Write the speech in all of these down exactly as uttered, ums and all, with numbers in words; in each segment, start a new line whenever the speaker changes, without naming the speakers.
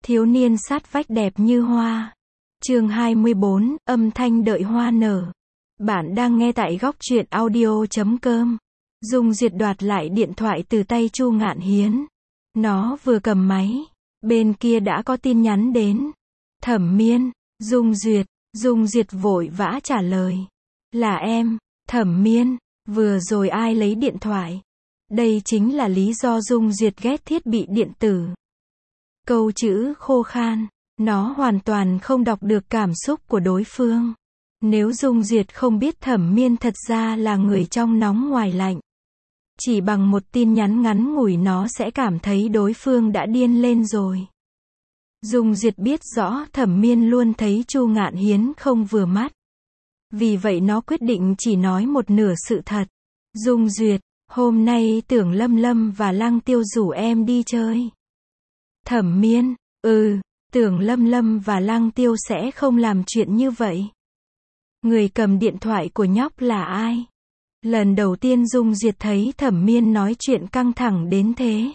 Thiếu niên sát vách đẹp như hoa. Chương hai mươi bốn, âm thanh đợi hoa nở. Bạn đang nghe tại góc truyện audio chấm com. Dung Duyệt đoạt lại điện thoại từ tay Chu Ngạn Hiến. Nó vừa cầm máy, bên kia đã có tin nhắn đến. Thẩm Miên, Dung Duyệt, Dung Duyệt vội vã trả lời. Là em, Thẩm Miên, vừa rồi ai lấy điện thoại? Đây chính là lý do Dung Duyệt ghét thiết bị điện tử. Câu chữ khô khan, nó hoàn toàn không đọc được cảm xúc của đối phương. Nếu Dung Duyệt không biết Thẩm Miên thật ra là người trong nóng ngoài lạnh, chỉ bằng một tin nhắn ngắn ngủi nó sẽ cảm thấy đối phương đã điên lên rồi. Dung Duyệt biết rõ Thẩm Miên luôn thấy Chu Ngạn Hiến không vừa mắt. Vì vậy nó quyết định chỉ nói một nửa sự thật. Dung Duyệt, hôm nay Tưởng Lâm Lâm và Lăng Tiêu rủ em đi chơi. Thẩm Miên, ừ, Tưởng Lâm Lâm và Lăng Tiêu sẽ không làm chuyện như vậy. Người cầm điện thoại của nhóc là ai? Lần đầu tiên Dung Duyệt thấy Thẩm Miên nói chuyện căng thẳng đến thế.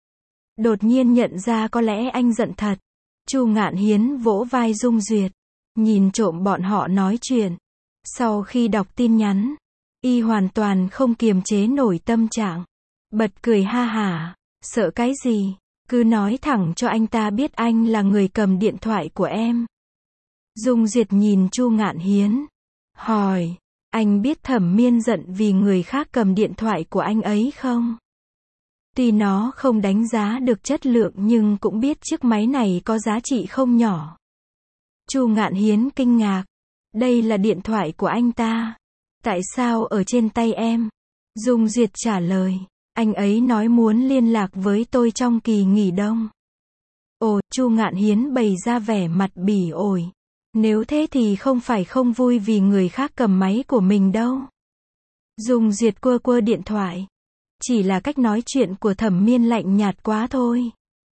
Đột nhiên nhận ra có lẽ anh giận thật. Chu Ngạn Hiến vỗ vai Dung Duyệt, nhìn trộm bọn họ nói chuyện. Sau khi đọc tin nhắn, y hoàn toàn không kiềm chế nổi tâm trạng. Bật cười ha hả, sợ cái gì? Cứ nói thẳng cho anh ta biết anh là người cầm điện thoại của em. Dung Duyệt nhìn Chu Ngạn Hiến, hỏi, anh biết Thẩm Miên giận vì người khác cầm điện thoại của anh ấy không? Tuy nó không đánh giá được chất lượng nhưng cũng biết chiếc máy này có giá trị không nhỏ. Chu Ngạn Hiến kinh ngạc, đây là điện thoại của anh ta. Tại sao ở trên tay em? Dung Duyệt trả lời, anh ấy nói muốn liên lạc với tôi trong kỳ nghỉ đông. Ồ, Chu Ngạn Hiến bày ra vẻ mặt bỉ ổi. Nếu thế thì không phải không vui vì người khác cầm máy của mình đâu. Dung Duyệt quơ quơ điện thoại. Chỉ là cách nói chuyện của Thẩm Miên lạnh nhạt quá thôi.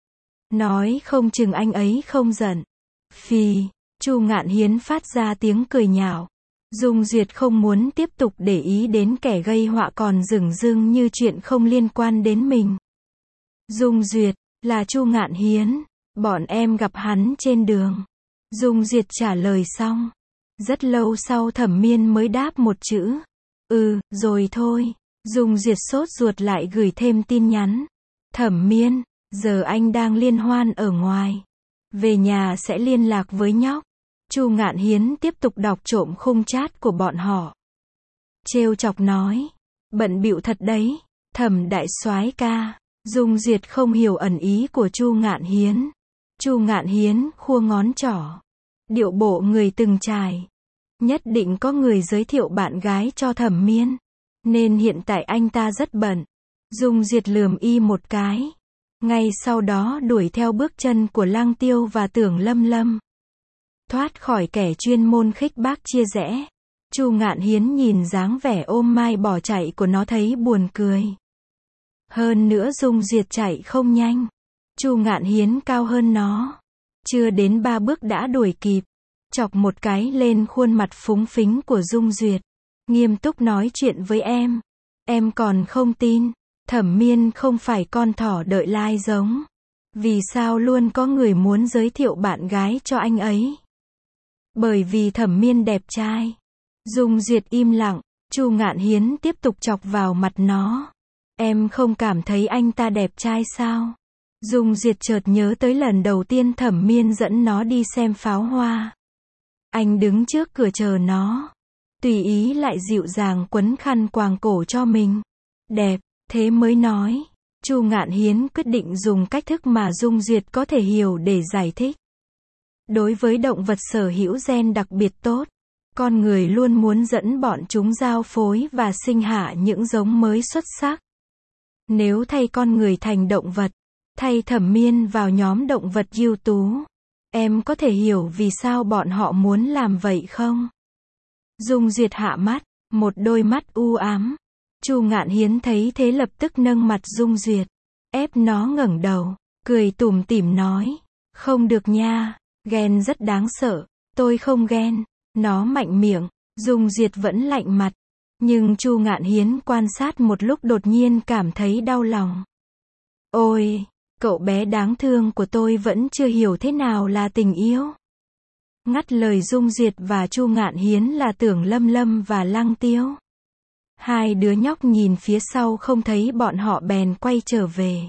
Nói không chừng anh ấy không giận. Phì, Chu Ngạn Hiến phát ra tiếng cười nhạo. Dung Duyệt không muốn tiếp tục để ý đến kẻ gây họa còn dửng dưng như chuyện không liên quan đến mình. Dung Duyệt, là Chu Ngạn Hiến. Bọn em gặp hắn trên đường. Dung Duyệt trả lời xong. Rất lâu sau Thẩm Miên mới đáp một chữ. Ừ, rồi thôi. Dung Duyệt sốt ruột lại gửi thêm tin nhắn. Thẩm Miên, giờ anh đang liên hoan ở ngoài. Về nhà sẽ liên lạc với nhóc. Chu Ngạn Hiến tiếp tục đọc trộm khung chat của bọn họ. Trêu chọc nói, bận bịu thật đấy, Thẩm đại soái ca. Dung Duyệt không hiểu ẩn ý của Chu Ngạn Hiến. Chu Ngạn Hiến khua ngón trỏ, điệu bộ người từng trải. Nhất định có người giới thiệu bạn gái cho Thẩm Miên, nên hiện tại anh ta rất bận. Dung Duyệt lườm y một cái. Ngay sau đó đuổi theo bước chân của Lăng Tiêu và Tưởng Lâm Lâm. Thoát khỏi kẻ chuyên môn khích bác chia rẽ. Chu Ngạn Hiến nhìn dáng vẻ ôm mai bỏ chạy của nó thấy buồn cười. Hơn nữa Dung Duyệt chạy không nhanh. Chu Ngạn Hiến cao hơn nó. Chưa đến ba bước đã đuổi kịp. Chọc một cái lên khuôn mặt phúng phính của Dung Duyệt. Nghiêm túc nói chuyện với em. Em còn không tin. Thẩm Miên không phải con thỏ đợi lai giống. Vì sao luôn có người muốn giới thiệu bạn gái cho anh ấy? Bởi vì Thẩm Miên đẹp trai. Dung Duyệt im lặng. Chu Ngạn Hiến tiếp tục chọc vào mặt nó. Em không cảm thấy anh ta đẹp trai sao? Dung Duyệt chợt nhớ tới lần đầu tiên Thẩm Miên dẫn nó đi xem pháo hoa. Anh đứng trước cửa chờ nó. Tùy ý lại dịu dàng quấn khăn quàng cổ cho mình. Đẹp, thế mới nói. Chu Ngạn Hiến quyết định dùng cách thức mà Dung Duyệt có thể hiểu để giải thích. Đối với động vật sở hữu gen đặc biệt tốt, con người luôn muốn dẫn bọn chúng giao phối và sinh hạ những giống mới xuất sắc. Nếu thay con người thành động vật, thay Thẩm Miên vào nhóm động vật ưu tú, em có thể hiểu vì sao bọn họ muốn làm vậy không? Dung Duyệt hạ mắt, một đôi mắt u ám. Chu Ngạn Hiến thấy thế lập tức nâng mặt Dung Duyệt, ép nó ngẩng đầu, cười tủm tỉm nói, không được nha, ghen rất đáng sợ, tôi không ghen. Nó mạnh miệng. Dung Duyệt vẫn lạnh mặt. Nhưng Chu Ngạn Hiến quan sát một lúc đột nhiên cảm thấy đau lòng. Ôi, Cậu bé đáng thương của tôi vẫn chưa hiểu thế nào là tình yêu. Ngắt lời Dung Duyệt và Chu Ngạn Hiến là Tưởng Lâm Lâm và Lăng Tiêu. Hai đứa nhóc nhìn phía sau không thấy bọn họ bèn quay trở về.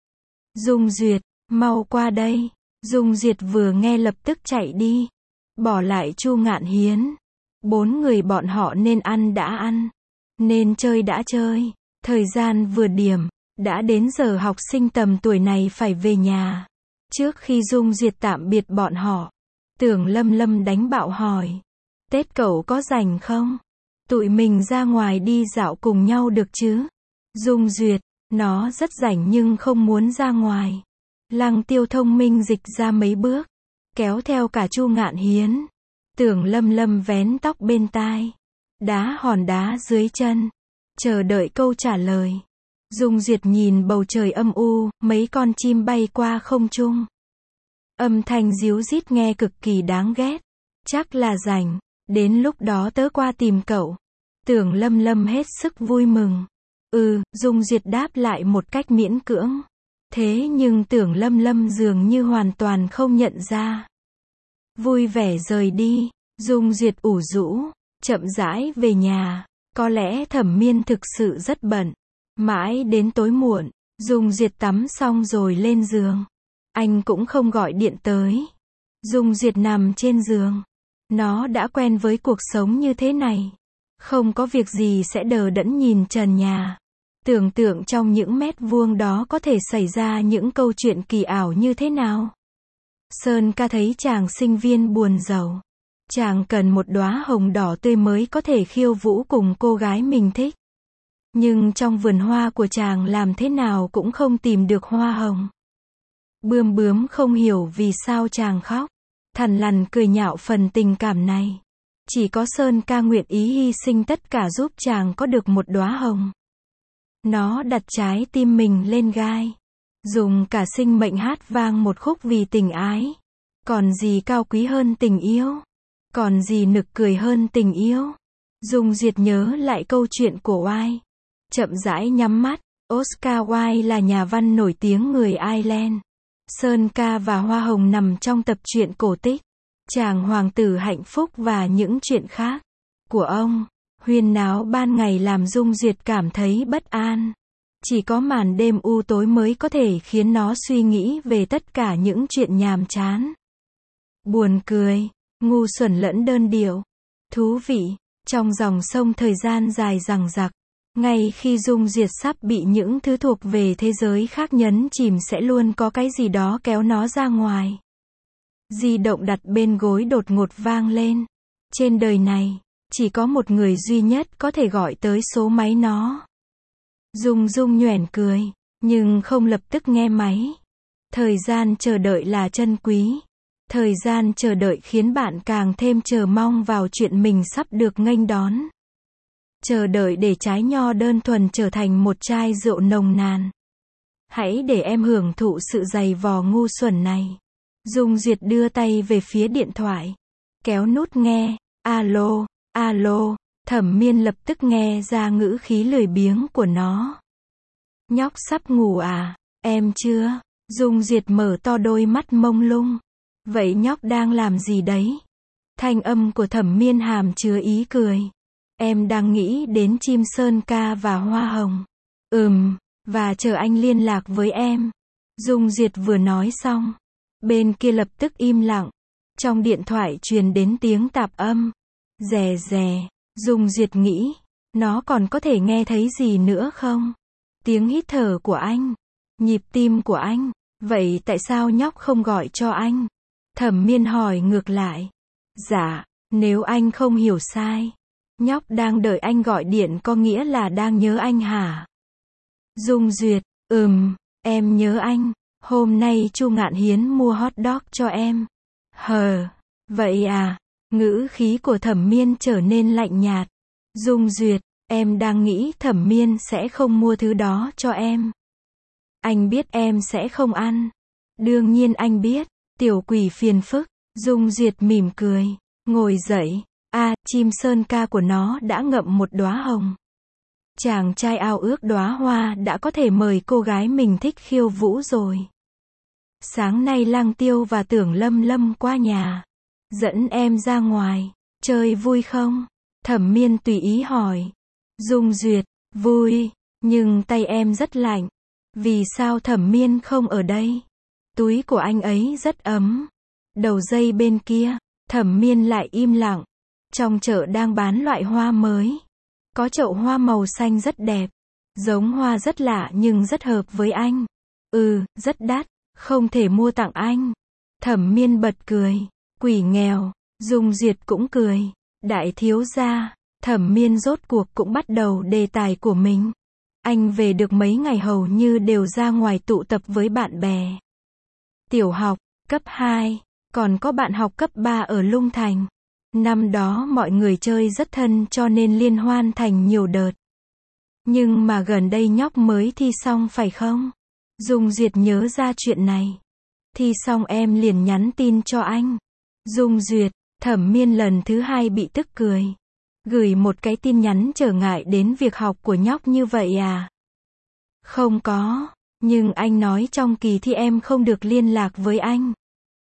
Dung Duyệt, mau qua đây. Dung Duyệt vừa nghe lập tức chạy đi. Bỏ lại Chu Ngạn Hiến. Bốn người bọn họ nên ăn đã ăn. Nên chơi đã chơi. Thời gian vừa điểm. Đã đến giờ học sinh tầm tuổi này phải về nhà. Trước khi Dung Duyệt tạm biệt bọn họ, Tưởng Lâm Lâm đánh bạo hỏi. Tết cậu có rảnh không? Tụi mình ra ngoài đi dạo cùng nhau được chứ? Dung Duyệt, nó rất rảnh nhưng không muốn ra ngoài. Lăng Tiêu thông minh dịch ra mấy bước, kéo theo cả Chu Ngạn Hiến. Tưởng Lâm Lâm vén tóc bên tai, đá hòn đá dưới chân, chờ đợi câu trả lời. Dung Duyệt nhìn bầu trời âm u, mấy con chim bay qua không trung. Âm thanh ríu rít nghe cực kỳ đáng ghét. Chắc là rảnh, đến lúc đó tớ qua tìm cậu. Tưởng Lâm Lâm hết sức vui mừng. Ừ, Dung Duyệt đáp lại một cách miễn cưỡng. Thế nhưng Tưởng Lâm Lâm dường như hoàn toàn không nhận ra. Vui vẻ rời đi, Dung Duyệt ủ rũ, chậm rãi về nhà. Có lẽ Thẩm Miên thực sự rất bận. Mãi đến tối muộn, Dung Duyệt tắm xong rồi lên giường. Anh cũng không gọi điện tới. Dung Duyệt nằm trên giường. Nó đã quen với cuộc sống như thế này. Không có việc gì sẽ đờ đẫn nhìn trần nhà. Tưởng tượng trong những mét vuông đó có thể xảy ra những câu chuyện kỳ ảo như thế nào. Sơn Ca thấy chàng sinh viên buồn rầu. Chàng cần một đóa hồng đỏ tươi mới có thể khiêu vũ cùng cô gái mình thích. Nhưng trong vườn hoa của chàng làm thế nào cũng không tìm được hoa hồng. Bươm Bướm không hiểu vì sao chàng khóc. Thằn Lằn cười nhạo phần tình cảm này. Chỉ có Sơn Ca nguyện ý hy sinh tất cả giúp chàng có được một đóa hồng. Nó đặt trái tim mình lên gai. Dùng cả sinh mệnh hát vang một khúc vì tình ái. Còn gì cao quý hơn tình yêu? Còn gì nực cười hơn tình yêu? Dung Duyệt nhớ lại câu chuyện của Wilde. Chậm rãi nhắm mắt. Oscar Wilde là nhà văn nổi tiếng người Ireland. Sơn Ca và Hoa Hồng nằm trong tập truyện cổ tích. Chàng hoàng tử hạnh phúc và những chuyện khác của ông. Huyên náo ban ngày làm Dung Duyệt cảm thấy bất an. Chỉ có màn đêm u tối mới có thể khiến nó suy nghĩ về tất cả những chuyện nhàm chán. Buồn cười, ngu xuẩn lẫn đơn điệu. Thú vị, trong dòng sông thời gian dài dằng dặc. Ngay khi Dung Duyệt sắp bị những thứ thuộc về thế giới khác nhấn chìm sẽ luôn có cái gì đó kéo nó ra ngoài. Di động đặt bên gối đột ngột vang lên. Trên đời này, chỉ có một người duy nhất có thể gọi tới số máy nó. Dung Dung nhoẻn cười, nhưng không lập tức nghe máy. Thời gian chờ đợi là chân quý. Thời gian chờ đợi khiến bạn càng thêm chờ mong vào chuyện mình sắp được nghênh đón. Chờ đợi để trái nho đơn thuần trở thành một chai rượu nồng nàn. Hãy để em hưởng thụ sự dày vò ngu xuẩn này. Dung Duyệt đưa tay về phía điện thoại. Kéo nút nghe. Alo, alo. Thẩm Miên lập tức nghe ra ngữ khí lười biếng của nó. Nhóc sắp ngủ à? Em chưa? Dung Duyệt mở to đôi mắt mông lung. Vậy nhóc đang làm gì đấy? Thanh âm của Thẩm Miên hàm chứa ý cười. Em đang nghĩ đến chim Sơn Ca và Hoa Hồng. Ừm, và chờ anh liên lạc với em. Dung Duyệt vừa nói xong. Bên kia lập tức im lặng. Trong điện thoại truyền đến tiếng tạp âm. Rè rè. Dung Duyệt nghĩ. Nó còn có thể nghe thấy gì nữa không? Tiếng hít thở của anh. Nhịp tim của anh. Vậy tại sao nhóc không gọi cho anh? Thẩm Miên hỏi ngược lại. Dạ, nếu anh không hiểu sai. Nhóc đang đợi anh gọi điện có nghĩa là đang nhớ anh hả? Dung Duyệt, ừm, em nhớ anh. Hôm nay Chu Ngạn Hiến mua hot dog cho em. Hờ, vậy à? Ngữ khí của Thẩm Miên trở nên lạnh nhạt. Dung Duyệt, em đang nghĩ Thẩm Miên sẽ không mua thứ đó cho em. Anh biết em sẽ không ăn. Đương nhiên anh biết, tiểu quỷ phiền phức. Dung Duyệt mỉm cười, ngồi dậy. À, chim Sơn Ca của nó đã ngậm một đóa hồng. Chàng trai ao ước đóa hoa đã có thể mời cô gái mình thích khiêu vũ rồi. Sáng nay Lăng Tiêu và Tưởng Lâm Lâm qua nhà. Dẫn em ra ngoài. Chơi vui không? Thẩm Miên tùy ý hỏi. Dung Duyệt, vui. Nhưng tay em rất lạnh. Vì sao Thẩm Miên không ở đây? Túi của anh ấy rất ấm. Đầu dây bên kia. Thẩm Miên lại im lặng. Trong chợ đang bán loại hoa mới. Có chậu hoa màu xanh rất đẹp. Giống hoa rất lạ nhưng rất hợp với anh. Ừ, rất đắt. Không thể mua tặng anh. Thẩm Miên bật cười. Quỷ nghèo. Dung Duyệt cũng cười. Đại thiếu gia. Thẩm Miên rốt cuộc cũng bắt đầu đề tài của mình. Anh về được mấy ngày hầu như đều ra ngoài tụ tập với bạn bè. Tiểu học, cấp hai, còn có bạn học cấp ba ở Lung Thành. Năm đó mọi người chơi rất thân cho nên liên hoan thành nhiều đợt. Nhưng mà gần đây nhóc mới thi xong phải không? Dung Duyệt nhớ ra chuyện này. Thi xong em liền nhắn tin cho anh. Dung Duyệt, Thẩm Miên lần thứ hai bị tức cười. Gửi một cái tin nhắn trở ngại đến việc học của nhóc như vậy à? Không có, nhưng anh nói trong kỳ thi em không được liên lạc với anh.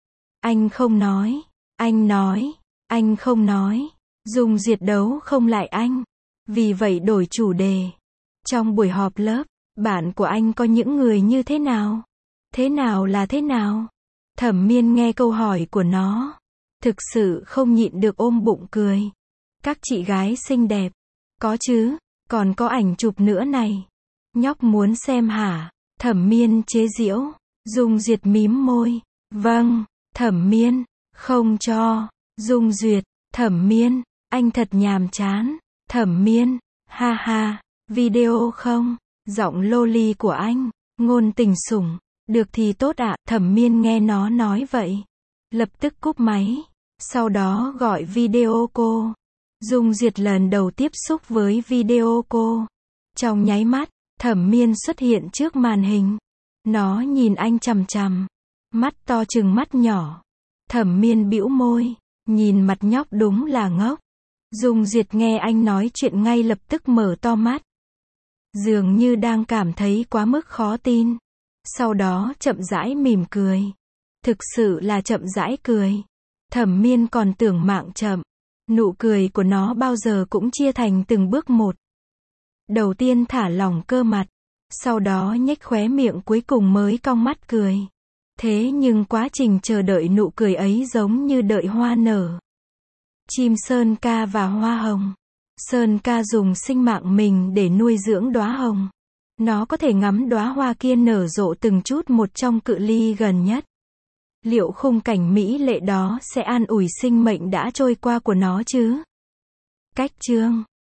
Anh không nói, anh nói, anh không nói. Dung Duyệt đấu không lại anh. Vì vậy đổi chủ đề. Trong buổi họp lớp, bạn của anh có những người như thế nào? Thế nào là thế nào? Thẩm Miên nghe câu hỏi của nó. Thực sự không nhịn được ôm bụng cười. Các chị gái xinh đẹp. Có chứ, còn có ảnh chụp nữa này. Nhóc muốn xem hả? Thẩm Miên chế giễu. Dung Duyệt mím môi. Vâng, Thẩm Miên. Không cho. Dung Duyệt. Thẩm Miên. Anh thật nhàm chán. Thẩm Miên. Ha ha. Video không? Giọng loli của anh. Ngôn tình sủng. Được thì tốt ạ. Thẩm Miên nghe nó nói vậy. Lập tức cúp máy. Sau đó gọi video cô. Dung Duyệt lần đầu tiếp xúc với video cô. Trong nháy mắt, Thẩm Miên xuất hiện trước màn hình. Nó nhìn anh chằm chằm. Mắt to chừng mắt nhỏ. Thẩm Miên bĩu môi. Nhìn mặt nhóc đúng là ngốc. Dung Duyệt nghe anh nói chuyện ngay lập tức mở to mắt. Dường như đang cảm thấy quá mức khó tin. Sau đó chậm rãi mỉm cười. Thực sự là chậm rãi cười. Thẩm Miên còn tưởng mạng chậm. Nụ cười của nó bao giờ cũng chia thành từng bước một. Đầu tiên thả lỏng cơ mặt. Sau đó nhếch khóe miệng cuối cùng mới cong mắt cười. Thế nhưng quá trình chờ đợi nụ cười ấy giống như đợi hoa nở. Chim sơn ca và hoa hồng. Sơn ca dùng sinh mạng mình để nuôi dưỡng đóa hồng. Nó có thể ngắm đóa hoa kia nở rộ từng chút một trong cự ly gần nhất. Liệu khung cảnh mỹ lệ đó sẽ an ủi sinh mệnh đã trôi qua của nó chứ? Cách chương